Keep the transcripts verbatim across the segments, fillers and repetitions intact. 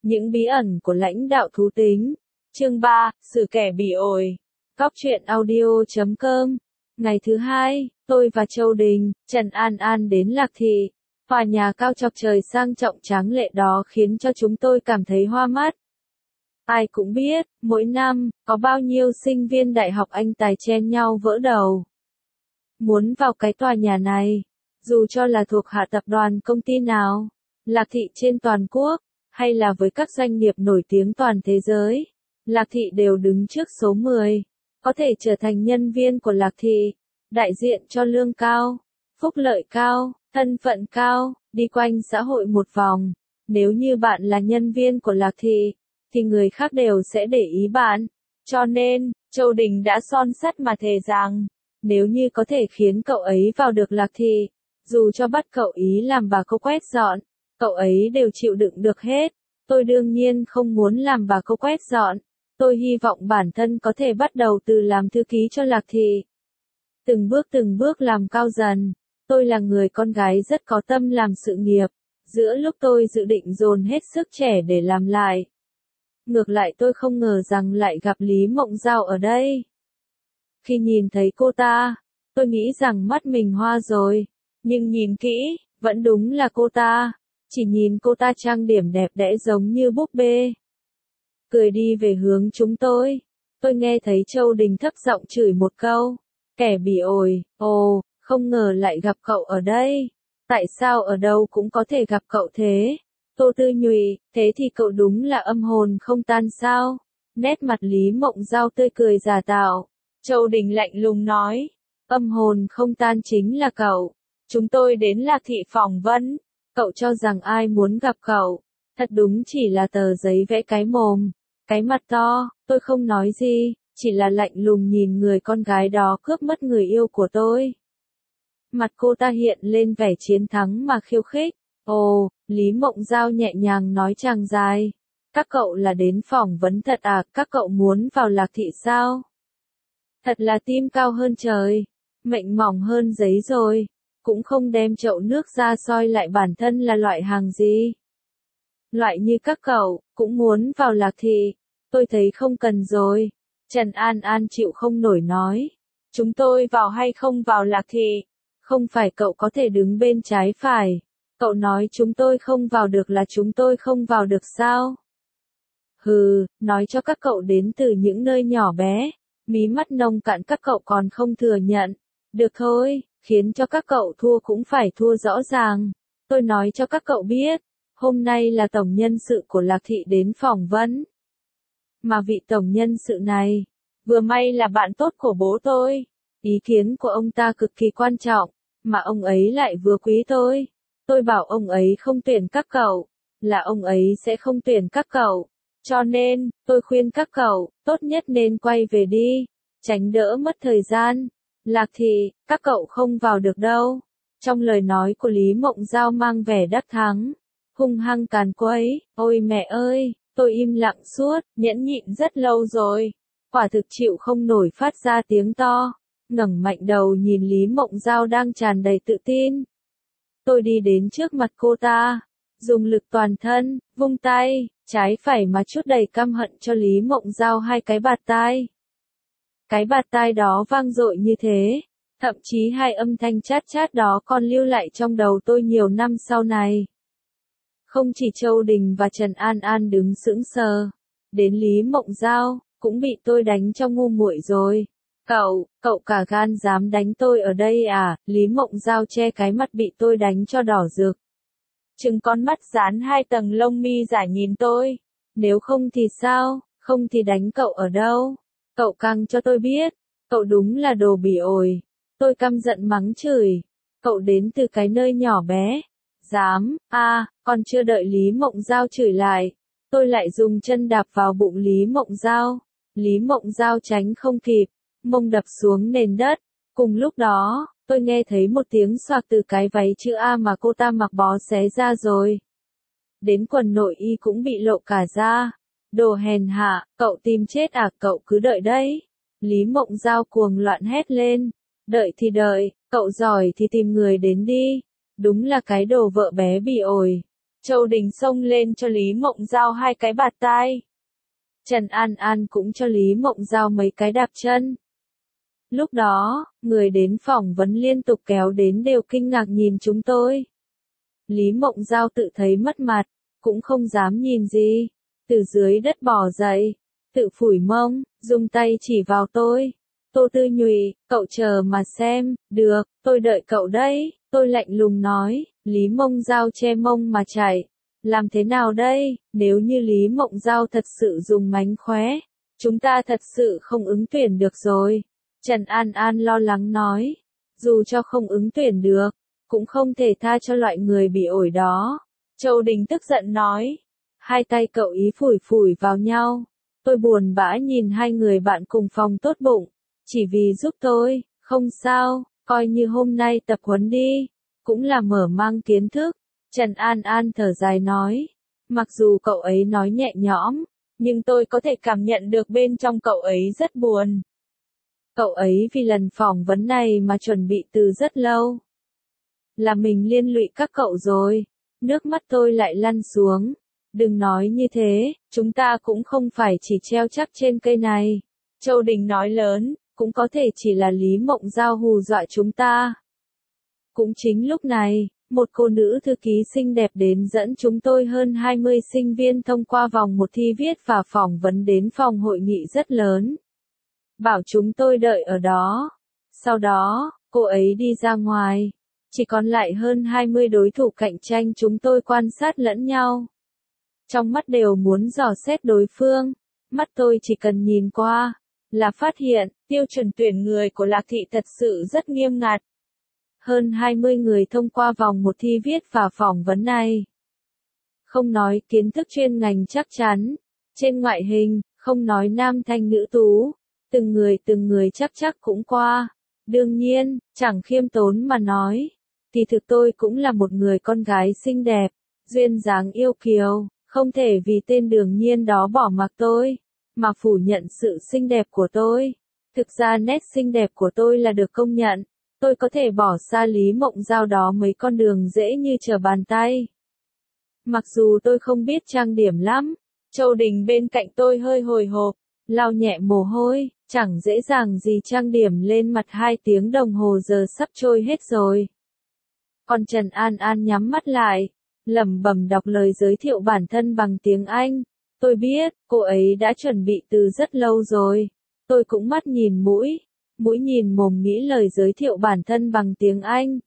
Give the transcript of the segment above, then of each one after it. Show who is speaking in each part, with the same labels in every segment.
Speaker 1: Những bí ẩn của lãnh đạo thú tính. Chương ba, sự kẻ bị ổi. Cóc truyện audio chấm com. Ngày thứ hai, tôi và Châu Đình, Trần An An đến Lạc Thị. Tòa nhà cao chọc trời sang trọng tráng lệ đó khiến cho chúng tôi cảm thấy hoa mắt. Ai cũng biết, mỗi năm, có bao nhiêu sinh viên đại học Anh tài chen nhau vỡ đầu. Muốn vào cái tòa nhà này, dù cho là thuộc hạ tập đoàn công ty nào, Lạc Thị trên toàn quốc, hay là với các doanh nghiệp nổi tiếng toàn thế giới, Lạc Thị đều đứng trước số mười. Có thể trở thành nhân viên của Lạc Thị, đại diện cho lương cao, phúc lợi cao, thân phận cao, đi quanh xã hội một vòng. Nếu như bạn là nhân viên của Lạc Thị, thì người khác đều sẽ để ý bạn. Cho nên, Châu Đình đã son sắt mà thề rằng, nếu như có thể khiến cậu ấy vào được Lạc Thị, dù cho bắt cậu ý làm bà cô quét dọn, cậu ấy đều chịu đựng được hết. Tôi đương nhiên không muốn làm bà cô quét dọn. Tôi hy vọng bản thân có thể bắt đầu từ làm thư ký cho Lạc Thị. Từng bước từng bước làm cao dần. Tôi là người con gái rất có tâm làm sự nghiệp. Giữa lúc tôi dự định dồn hết sức trẻ để làm lại, ngược lại tôi không ngờ rằng lại gặp Lý Mộng Giao ở đây. Khi nhìn thấy cô ta, tôi nghĩ rằng mắt mình hoa rồi. Nhưng nhìn kỹ, vẫn đúng là cô ta. Chỉ nhìn cô ta trang điểm đẹp đẽ giống như búp bê. Cười đi về hướng chúng tôi. Tôi nghe thấy Châu Đình thấp giọng chửi một câu. Kẻ bị ổi, ồ, không ngờ lại gặp cậu ở đây. Tại sao ở đâu cũng có thể gặp cậu thế? Tô Tư Nhụy, thế thì cậu đúng là âm hồn không tan sao? Nét mặt Lý Mộng Giao tươi cười giả tạo. Châu Đình lạnh lùng nói. Âm hồn không tan chính là cậu. Chúng tôi đến Lạc Thị phỏng vấn. Cậu cho rằng ai muốn gặp cậu? Thật đúng chỉ là tờ giấy vẽ cái mồm, cái mặt to. Tôi không nói gì, chỉ là lạnh lùng nhìn người con gái đó cướp mất người yêu của tôi. Mặt cô ta hiện lên vẻ chiến thắng mà khiêu khích. Ồ, Lý Mộng Giao nhẹ nhàng nói chàng dài. Các cậu là đến phỏng vấn thật à, các cậu muốn vào Lạc Thị sao? Thật là tim cao hơn trời, mệnh mỏng hơn giấy rồi. Cũng không đem chậu nước ra soi lại bản thân là loại hàng gì. Loại như các cậu, cũng muốn vào Lạc Thị. Tôi thấy không cần rồi. Trần An An chịu không nổi nói. Chúng tôi vào hay không vào Lạc Thị? Không phải cậu có thể đứng bên trái phải. Cậu nói chúng tôi không vào được là chúng tôi không vào được sao? Hừ, nói cho các cậu đến từ những nơi nhỏ bé. Mí mắt nông cạn các cậu còn không thừa nhận. Được thôi, khiến cho các cậu thua cũng phải thua rõ ràng. Tôi nói cho các cậu biết. Hôm nay là tổng nhân sự của Lạc Thị đến phỏng vấn. Mà vị tổng nhân sự này, vừa may là bạn tốt của bố tôi. Ý kiến của ông ta cực kỳ quan trọng, mà ông ấy lại vừa quý tôi. Tôi bảo ông ấy không tuyển các cậu, là ông ấy sẽ không tuyển các cậu. Cho nên, tôi khuyên các cậu, tốt nhất nên quay về đi, tránh đỡ mất thời gian. Lạc Thị, các cậu không vào được đâu. Trong lời nói của Lý Mộng Giao mang vẻ đắc thắng. Hung hăng càn quấy, ôi mẹ ơi, tôi im lặng suốt, nhẫn nhịn rất lâu rồi. Quả thực chịu không nổi phát ra tiếng to, ngẩng mạnh đầu nhìn Lý Mộng Giao đang tràn đầy tự tin. Tôi đi đến trước mặt cô ta, dùng lực toàn thân, vung tay, trái phải mà chút đầy căm hận cho Lý Mộng Giao hai cái bạt tai. Cái bạt tai đó vang dội như thế, thậm chí hai âm thanh chát chát đó còn lưu lại trong đầu tôi nhiều năm sau này. Không chỉ Châu Đình và Trần An An đứng sững sờ, đến Lý Mộng Giao, cũng bị tôi đánh cho ngu muội rồi. Cậu, cậu cả gan dám đánh tôi ở đây à? Lý Mộng Giao che cái mặt bị tôi đánh cho đỏ rực. Trừng con mắt dán hai tầng lông mi giả nhìn tôi. Nếu không thì sao, không thì đánh cậu ở đâu? Cậu căng cho tôi biết, cậu đúng là đồ bỉ ổi. Tôi căm giận mắng chửi. Cậu đến từ cái nơi nhỏ bé. Dám, a à, còn chưa đợi Lý Mộng Giao chửi lại. Tôi lại dùng chân đạp vào bụng Lý Mộng Giao. Lý Mộng Giao tránh không kịp, mông đập xuống nền đất. Cùng lúc đó, tôi nghe thấy một tiếng xoạc từ cái váy chữ A mà cô ta mặc bó xé ra rồi. Đến quần nội y cũng bị lộ cả ra. Đồ hèn hạ, cậu tìm chết à, cậu cứ đợi đấy. Lý Mộng Giao cuồng loạn hét lên. Đợi thì đợi, cậu giỏi thì tìm người đến đi. Đúng là cái đồ vợ bé bị ổi. Châu Đình xông lên cho Lý Mộng Giao hai cái bạt tai. Trần An An cũng cho Lý Mộng Giao mấy cái đạp chân. Lúc đó, người đến phỏng vấn liên tục kéo đến đều kinh ngạc nhìn chúng tôi. Lý Mộng Giao tự thấy mất mặt, cũng không dám nhìn gì. Từ dưới đất bò dậy, tự phủi mông, dùng tay chỉ vào tôi. Tô Tư Nhụy, cậu chờ mà xem, được, tôi đợi cậu đấy, tôi lạnh lùng nói. Lý Mộng Giao che mông mà chạy. Làm thế nào đây, nếu như Lý Mộng Giao thật sự dùng mánh khóe, chúng ta thật sự không ứng tuyển được rồi. Trần An An lo lắng nói, dù cho không ứng tuyển được, cũng không thể tha cho loại người bị ổi đó. Châu Đình tức giận nói, hai tay cậu ý phủi phủi vào nhau. Tôi buồn bã nhìn hai người bạn cùng phòng tốt bụng, chỉ vì giúp tôi, không sao, coi như hôm nay tập huấn đi, cũng là mở mang kiến thức. Trần An An thở dài nói, mặc dù cậu ấy nói nhẹ nhõm, nhưng tôi có thể cảm nhận được bên trong cậu ấy rất buồn. Cậu ấy vì lần phỏng vấn này mà chuẩn bị từ rất lâu. Là mình liên lụy các cậu rồi. Nước mắt tôi lại lăn xuống. Đừng nói như thế, chúng ta cũng không phải chỉ treo chắc trên cây này. Châu Đình nói lớn, cũng có thể chỉ là Lý Mộng Giao hù dọa chúng ta. Cũng chính lúc này, một cô nữ thư ký xinh đẹp đến dẫn chúng tôi hơn hai mươi sinh viên thông qua vòng một thi viết và phỏng vấn đến phòng hội nghị rất lớn. Bảo chúng tôi đợi ở đó. Sau đó, cô ấy đi ra ngoài. Chỉ còn lại hơn hai mươi đối thủ cạnh tranh, chúng tôi quan sát lẫn nhau. Trong mắt đều muốn dò xét đối phương. Mắt tôi chỉ cần nhìn qua, là phát hiện, tiêu chuẩn tuyển người của Lạc Thị thật sự rất nghiêm ngặt. Hơn hai mươi người thông qua vòng một thi viết và phỏng vấn này. Không nói kiến thức chuyên ngành chắc chắn, trên ngoại hình, không nói nam thanh nữ tú, từng người từng người chắc chắc cũng qua. Đương nhiên, chẳng khiêm tốn mà nói, thì thực tôi cũng là một người con gái xinh đẹp, duyên dáng yêu kiều, không thể vì tên Đường Nhiên đó bỏ mặc tôi, mà phủ nhận sự xinh đẹp của tôi. Thực ra nét xinh đẹp của tôi là được công nhận. Tôi có thể bỏ xa Lý Mộng Giao đó mấy con đường dễ như trở bàn tay. Mặc dù tôi không biết trang điểm lắm, Châu Đình bên cạnh tôi hơi hồi hộp, lau nhẹ mồ hôi, chẳng dễ dàng gì trang điểm lên mặt, hai tiếng đồng hồ giờ sắp trôi hết rồi. Còn Trần An An nhắm mắt lại, lẩm bẩm đọc lời giới thiệu bản thân bằng tiếng Anh. Tôi biết, cô ấy đã chuẩn bị từ rất lâu rồi. Tôi cũng mắt nhìn mũi. Mũi nhìn mồm nghĩ lời giới thiệu bản thân bằng tiếng Anh.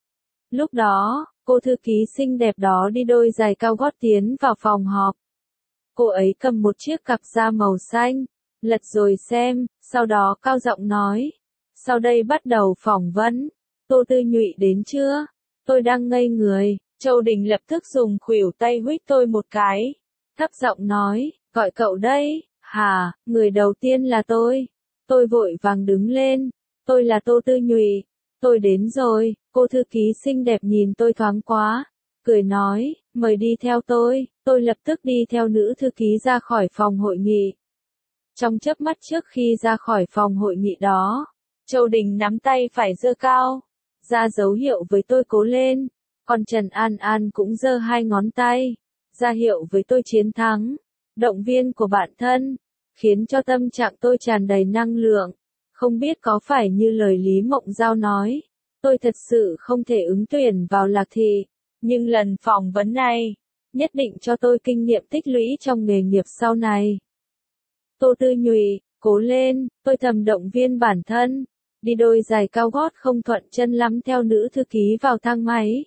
Speaker 1: Lúc đó, cô thư ký xinh đẹp đó đi đôi giày cao gót tiến vào phòng họp. Cô ấy cầm một chiếc cặp da màu xanh, lật rồi xem, sau đó cao giọng nói. Sau đây bắt đầu phỏng vấn. Tô Tư Nhụy đến chưa? Tôi đang ngây người. Châu Đình lập tức dùng khuỷu tay huých tôi một cái. Thấp giọng nói, gọi cậu đây. Hà, người đầu tiên là tôi. Tôi vội vàng đứng lên. Tôi là Tô Tư Nhụy. Tôi đến rồi. Cô thư ký xinh đẹp nhìn tôi thoáng quá. Cười nói, mời đi theo tôi. Tôi lập tức đi theo nữ thư ký ra khỏi phòng hội nghị. Trong chớp mắt trước khi ra khỏi phòng hội nghị đó, Châu Đình nắm tay phải giơ cao, ra dấu hiệu với tôi cố lên. Còn Trần An An cũng giơ hai ngón tay, ra hiệu với tôi chiến thắng. Động viên của bạn thân, khiến cho tâm trạng tôi tràn đầy năng lượng. Không biết có phải như lời Lý Mộng Giao nói, tôi thật sự không thể ứng tuyển vào Lạc Thị, nhưng lần phỏng vấn này, nhất định cho tôi kinh nghiệm tích lũy trong nghề nghiệp sau này. Tô Tư Nhụy, cố lên, tôi thầm động viên bản thân, đi đôi giày cao gót không thuận chân lắm theo nữ thư ký vào thang máy.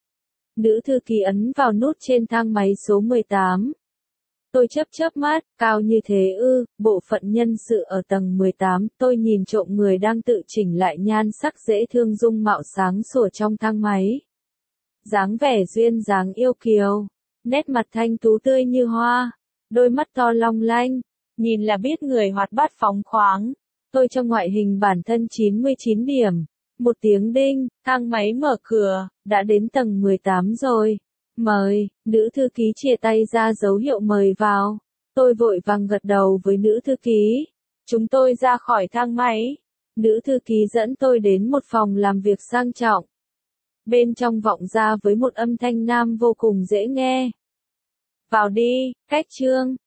Speaker 1: Nữ thư ký ấn vào nút trên thang máy số mười tám. Tôi chớp chớp mắt, cao như thế ư, bộ phận nhân sự ở tầng mười tám, tôi nhìn trộm người đang tự chỉnh lại nhan sắc dễ thương dung mạo sáng sủa trong thang máy. Dáng vẻ duyên dáng yêu kiều, nét mặt thanh tú tươi như hoa, đôi mắt to long lanh, nhìn là biết người hoạt bát phóng khoáng. Tôi cho ngoại hình bản thân chín mươi chín điểm. Một tiếng đinh, thang máy mở cửa, đã đến tầng mười tám rồi. Mời, nữ thư ký chìa tay ra dấu hiệu mời vào. Tôi vội vàng gật đầu với nữ thư ký. Chúng tôi ra khỏi thang máy. Nữ thư ký dẫn tôi đến một phòng làm việc sang trọng. Bên trong vọng ra với một âm thanh nam vô cùng dễ nghe. Vào đi, cách trương.